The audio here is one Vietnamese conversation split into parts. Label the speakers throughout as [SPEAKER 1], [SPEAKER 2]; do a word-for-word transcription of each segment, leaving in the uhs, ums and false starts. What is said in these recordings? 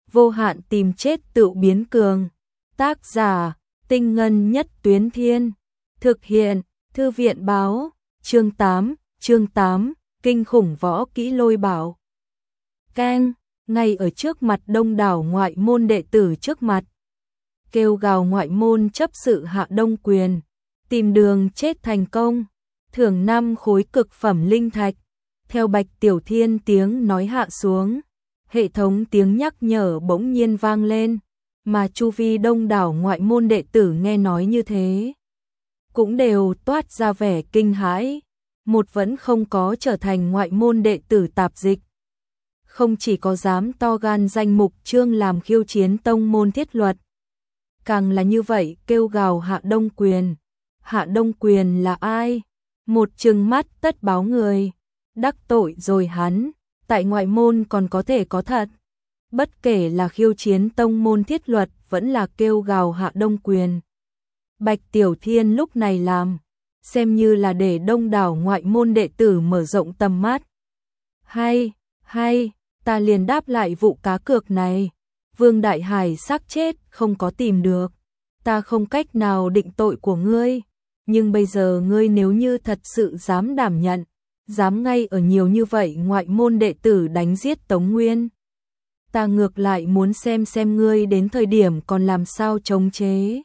[SPEAKER 1] vô hạn tìm chết tự biến cường. Tác giả, Tinh Ngân Nhất Tuyến Thiên. Thực hiện, Thư viện báo, chương tám, chương tám, kinh khủng võ kỹ lôi bảo. Keng, ngay ở trước mặt đông đảo ngoại môn đệ tử trước mặt. Kêu gào ngoại môn chấp sự Hạ Đông Quyền, tìm đường chết thành công, thưởng năm khối cực phẩm linh thạch. Theo Bạch Tiểu Thiên tiếng nói hạ xuống, hệ thống tiếng nhắc nhở bỗng nhiên vang lên, mà chu vi đông đảo ngoại môn đệ tử nghe nói như thế, cũng đều toát ra vẻ kinh hãi, một vẫn không có trở thành ngoại môn đệ tử tạp dịch. Không chỉ có dám to gan danh mục chương làm khiêu chiến tông môn thiết luật, càng là như vậy kêu gào Hạ Đông Quyền. Hạ Đông Quyền là ai? Một trừng mắt tất báo người, đắc tội rồi hắn, tại ngoại môn còn có thể có thật. Bất kể là khiêu chiến tông môn thiết luật vẫn là kêu gào Hạ Đông Quyền. Bạch Tiểu Thiên lúc này làm, xem như là để đông đảo ngoại môn đệ tử mở rộng tầm mắt. Hay, hay, ta liền đáp lại vụ cá cược này. Vương Đại Hải xác chết không có tìm được, ta không cách nào định tội của ngươi, nhưng bây giờ ngươi nếu như thật sự dám đảm nhận, dám ngay ở nhiều như vậy ngoại môn đệ tử đánh giết Tống Nguyên, ta ngược lại muốn xem xem ngươi đến thời điểm còn làm sao chống chế.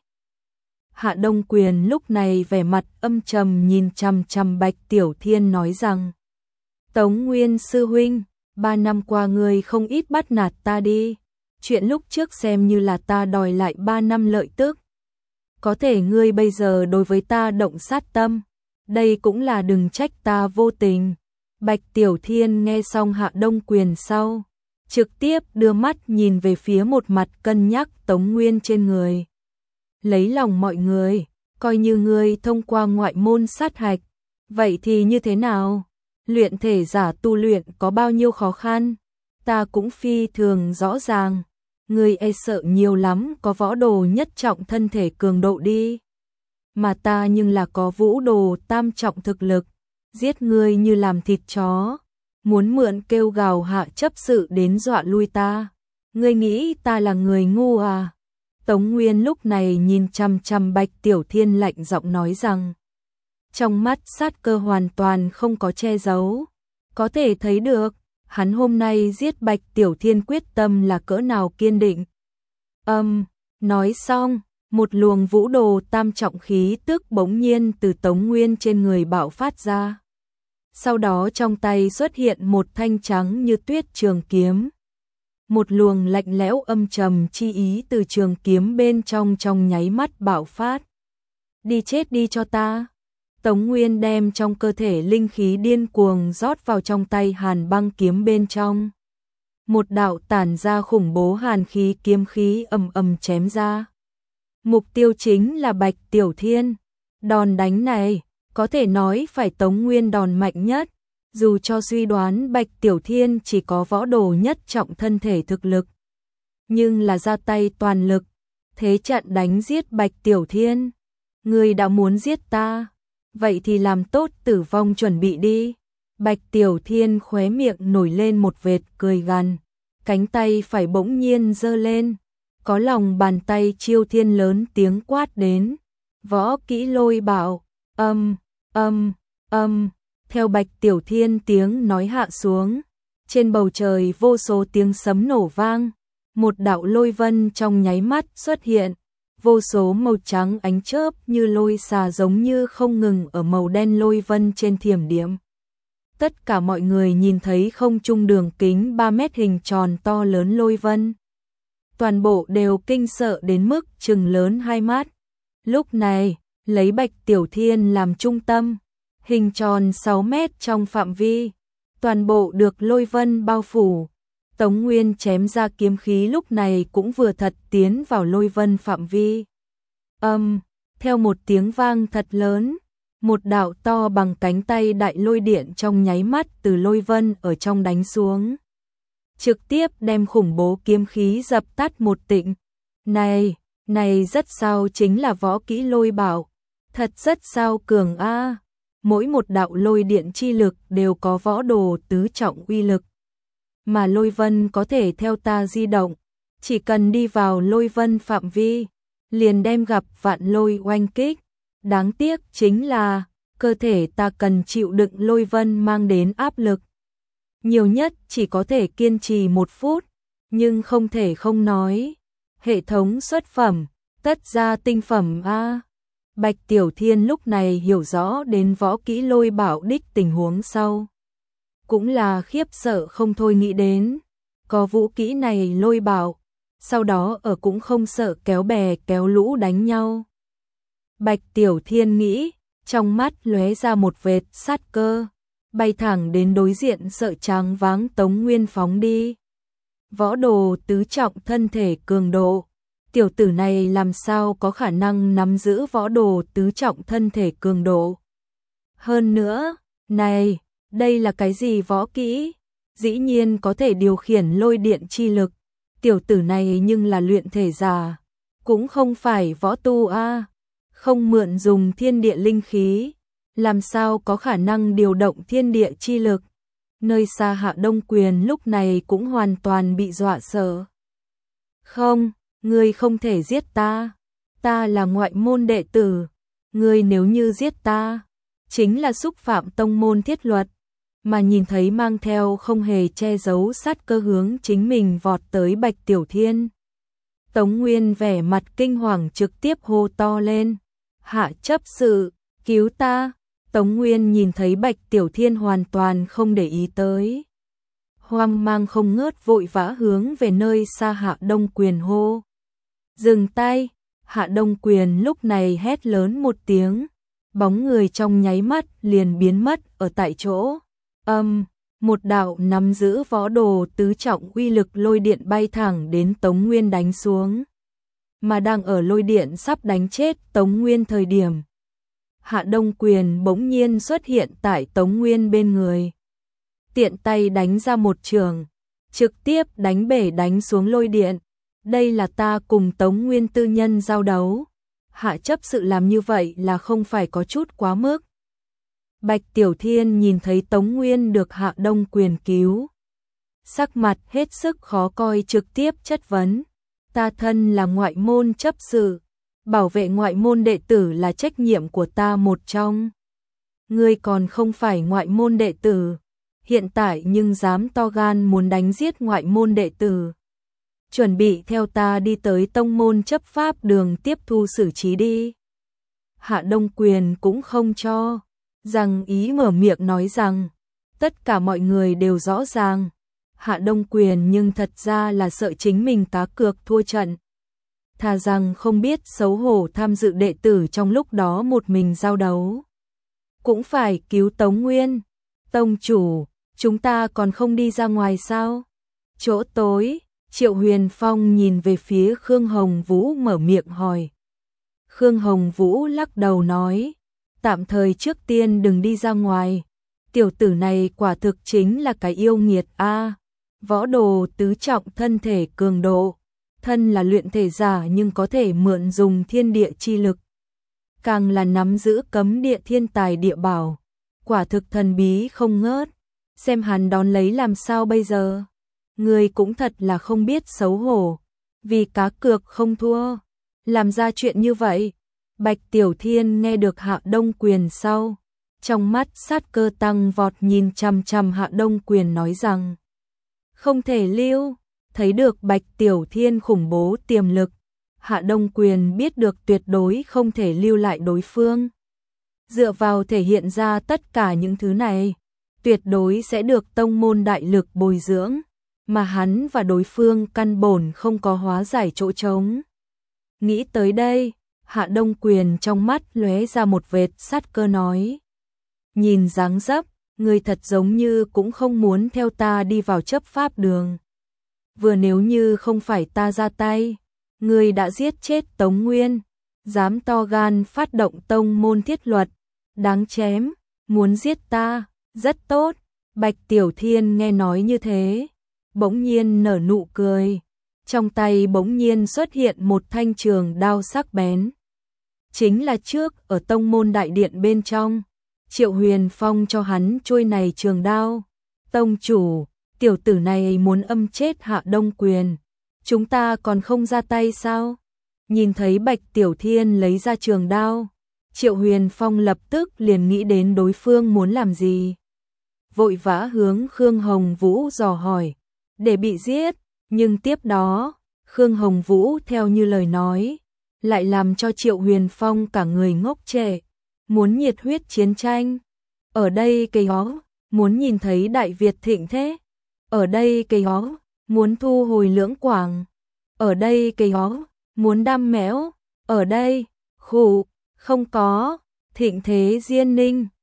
[SPEAKER 1] Hạ Đông Quyền lúc này vẻ mặt âm trầm nhìn chằm chằm Bạch Tiểu Thiên nói rằng: Tống Nguyên sư huynh, ba năm qua ngươi không ít bắt nạt ta đi, chuyện lúc trước xem như là ta đòi lại ba năm lợi tức. Có thể ngươi bây giờ đối với ta động sát tâm, đây cũng là đừng trách ta vô tình. Bạch Tiểu Thiên nghe xong Hạ Đông Quyền sau, trực tiếp đưa mắt nhìn về phía một mặt cân nhắc Tống Nguyên trên người. Lấy lòng mọi người, coi như ngươi thông qua ngoại môn sát hạch, vậy thì như thế nào? Luyện thể giả tu luyện có bao nhiêu khó khăn, ta cũng phi thường rõ ràng. Ngươi e sợ nhiều lắm có võ đồ nhất trọng thân thể cường độ đi, mà ta nhưng là có vũ đồ tam trọng thực lực, giết ngươi như làm thịt chó, muốn mượn kêu gào Hạ chấp sự đến dọa lui ta. Ngươi nghĩ ta là người ngu à? Tống Nguyên lúc này nhìn chằm chằm Bạch Tiểu Thiên lạnh giọng nói rằng, trong mắt sát cơ hoàn toàn không có che giấu, có thể thấy được hắn hôm nay giết Bạch Tiểu Thiên quyết tâm là cỡ nào kiên định. Âm, um, nói xong, một luồng vũ đồ tam trọng khí tức bỗng nhiên từ Tống Nguyên trên người bạo phát ra. Sau đó trong tay xuất hiện một thanh trắng như tuyết trường kiếm. Một luồng lạnh lẽo âm trầm chi ý từ trường kiếm bên trong trong nháy mắt bạo phát. Đi chết đi cho ta. Tống Nguyên đem trong cơ thể linh khí điên cuồng rót vào trong tay hàn băng kiếm bên trong. Một đạo tản ra khủng bố hàn khí kiếm khí ầm ầm chém ra. Mục tiêu chính là Bạch Tiểu Thiên. Đòn đánh này, có thể nói phải Tống Nguyên đòn mạnh nhất, dù cho suy đoán Bạch Tiểu Thiên chỉ có võ đồ nhất trọng thân thể thực lực. Nhưng là ra tay toàn lực, thế trận đánh giết Bạch Tiểu Thiên. Ngươi đã muốn giết ta, vậy thì làm tốt tử vong chuẩn bị đi. Bạch Tiểu Thiên khóe miệng nổi lên một vệt cười gằn, cánh tay phải bỗng nhiên giơ lên, có lòng bàn tay chiêu thiên lớn tiếng quát đến. Võ kỹ lôi bảo, âm, âm, âm, theo Bạch Tiểu Thiên tiếng nói hạ xuống, trên bầu trời vô số tiếng sấm nổ vang, một đạo lôi vân trong nháy mắt xuất hiện. Vô số màu trắng ánh chớp như lôi xà giống như không ngừng ở màu đen lôi vân trên thiểm điểm. Tất cả mọi người nhìn thấy không trung đường kính ba mét hình tròn to lớn lôi vân. Toàn bộ đều kinh sợ đến mức trừng lớn hai mắt. Lúc này, lấy Bạch Tiểu Thiên làm trung tâm, hình tròn sáu mét trong phạm vi, toàn bộ được lôi vân bao phủ. Tống Nguyên chém ra kiếm khí lúc này cũng vừa thật tiến vào lôi vân phạm vi. Âm, um, theo một tiếng vang thật lớn, một đạo to bằng cánh tay đại lôi điện trong nháy mắt từ lôi vân ở trong đánh xuống. Trực tiếp đem khủng bố kiếm khí dập tắt một tịnh. Này, này rất sao chính là võ kỹ lôi bảo, thật rất sao cường a. Mỗi một đạo lôi điện chi lực đều có võ đồ tứ trọng uy lực. Mà lôi vân có thể theo ta di động, chỉ cần đi vào lôi vân phạm vi, liền đem gặp vạn lôi oanh kích. Đáng tiếc chính là, cơ thể ta cần chịu đựng lôi vân mang đến áp lực. Nhiều nhất chỉ có thể kiên trì một phút, nhưng không thể không nói. Hệ thống xuất phẩm, tất ra tinh phẩm A. Bạch Tiểu Thiên lúc này hiểu rõ đến võ kỹ lôi bảo đích tình huống sau. Cũng là khiếp sợ không thôi nghĩ đến. Có vũ kỹ này lôi bảo, sau đó ở cũng không sợ kéo bè kéo lũ đánh nhau. Bạch Tiểu Thiên nghĩ, trong mắt lóe ra một vệt sát cơ, bay thẳng đến đối diện sợ tráng váng Tống Nguyên phóng đi. Võ đồ tứ trọng thân thể cường độ, tiểu tử này làm sao có khả năng nắm giữ võ đồ tứ trọng thân thể cường độ. Hơn nữa, này, đây là cái gì võ kỹ? Dĩ nhiên có thể điều khiển lôi điện chi lực, tiểu tử này nhưng là luyện thể giả, cũng không phải võ tu a, không mượn dùng thiên địa linh khí, làm sao có khả năng điều động thiên địa chi lực. Nơi xa Hạ Đông Quyền lúc này cũng hoàn toàn bị dọa sợ. Không, ngươi không thể giết ta, ta là ngoại môn đệ tử, ngươi nếu như giết ta, chính là xúc phạm tông môn thiết luật. Mà nhìn thấy mang theo không hề che giấu sát cơ hướng chính mình vọt tới Bạch Tiểu Thiên. Tống Nguyên vẻ mặt kinh hoàng trực tiếp hô to lên, Hạ chấp sự, cứu ta. Tống Nguyên nhìn thấy Bạch Tiểu Thiên hoàn toàn không để ý tới. Hoang mang không ngớt vội vã hướng về nơi xa Hạ Đông Quyền hô. Dừng tay, Hạ Đông Quyền lúc này hét lớn một tiếng, bóng người trong nháy mắt liền biến mất ở tại chỗ. Âm, um, một đạo nắm giữ võ đồ tứ trọng uy lực lôi điện bay thẳng đến Tống Nguyên đánh xuống. Mà đang ở lôi điện sắp đánh chết Tống Nguyên thời điểm, Hạ Đông Quyền bỗng nhiên xuất hiện tại Tống Nguyên bên người. Tiện tay đánh ra một trường, trực tiếp đánh bể đánh xuống lôi điện. Đây là ta cùng Tống Nguyên tư nhân giao đấu. Hạ chấp sự làm như vậy là không phải có chút quá mức. Bạch Tiểu Thiên nhìn thấy Tống Nguyên được Hạ Đông Quyền cứu, sắc mặt hết sức khó coi trực tiếp chất vấn. Ta thân là ngoại môn chấp sự, bảo vệ ngoại môn đệ tử là trách nhiệm của ta một trong. Ngươi còn không phải ngoại môn đệ tử, hiện tại nhưng dám to gan muốn đánh giết ngoại môn đệ tử. Chuẩn bị theo ta đi tới tông môn chấp pháp đường tiếp thu xử trí đi. Hạ Đông Quyền cũng không cho rằng ý mở miệng nói rằng, tất cả mọi người đều rõ ràng. Hạ Đông Quyền nhưng thật ra là sợ chính mình cá cược thua trận. Thà rằng không biết xấu hổ tham dự đệ tử trong lúc đó một mình giao đấu. Cũng phải cứu Tống Nguyên. Tông chủ, chúng ta còn không đi ra ngoài sao? Chỗ tối, Triệu Huyền Phong nhìn về phía Khương Hồng Vũ mở miệng hỏi. Khương Hồng Vũ lắc đầu nói, tạm thời trước tiên đừng đi ra ngoài. Tiểu tử này quả thực chính là cái yêu nghiệt a. Võ đồ tứ trọng thân thể cường độ, thân là luyện thể giả nhưng có thể mượn dùng thiên địa chi lực. Càng là nắm giữ cấm địa thiên tài địa bảo, quả thực thần bí không ngớt. Xem hắn đón lấy làm sao bây giờ? Người cũng thật là không biết xấu hổ, vì cá cược không thua, làm ra chuyện như vậy. Bạch Tiểu Thiên nghe được Hạ Đông Quyền sau, trong mắt sát cơ tăng vọt nhìn chằm chằm Hạ Đông Quyền nói rằng, không thể lưu. Thấy được Bạch Tiểu Thiên khủng bố tiềm lực, Hạ Đông Quyền biết được tuyệt đối không thể lưu lại đối phương. Dựa vào thể hiện ra tất cả những thứ này, tuyệt đối sẽ được tông môn đại lực bồi dưỡng, mà hắn và đối phương căn bổn không có hóa giải chỗ trống. Nghĩ tới đây, Hạ Đông Quyền trong mắt lóe ra một vệt sát cơ nói, nhìn dáng dấp, người thật giống như cũng không muốn theo ta đi vào chấp pháp đường. Vừa nếu như không phải ta ra tay, người đã giết chết Tống Nguyên, dám to gan phát động tông môn thiết luật, đáng chém, muốn giết ta, rất tốt. Bạch Tiểu Thiên nghe nói như thế, bỗng nhiên nở nụ cười, trong tay bỗng nhiên xuất hiện một thanh trường đao sắc bén. Chính là trước ở tông môn đại điện bên trong, Triệu Huyền Phong cho hắn trôi này trường đao. Tông chủ, tiểu tử này muốn âm chết Hạ Đông Quyền, chúng ta còn không ra tay sao? Nhìn thấy Bạch Tiểu Thiên lấy ra trường đao, Triệu Huyền Phong lập tức liền nghĩ đến đối phương muốn làm gì. Vội vã hướng Khương Hồng Vũ dò hỏi, để bị giết, nhưng tiếp đó, Khương Hồng Vũ theo như lời nói, lại làm cho Triệu Huyền Phong cả người ngốc trệ, muốn nhiệt huyết chiến tranh. Ở đây cây ó, muốn nhìn thấy Đại Việt thịnh thế. Ở đây cây ó, muốn thu hồi Lưỡng Quảng. Ở đây cây ó, muốn đam mẽo. Ở đây, khủ, không có, thịnh thế Diên Ninh.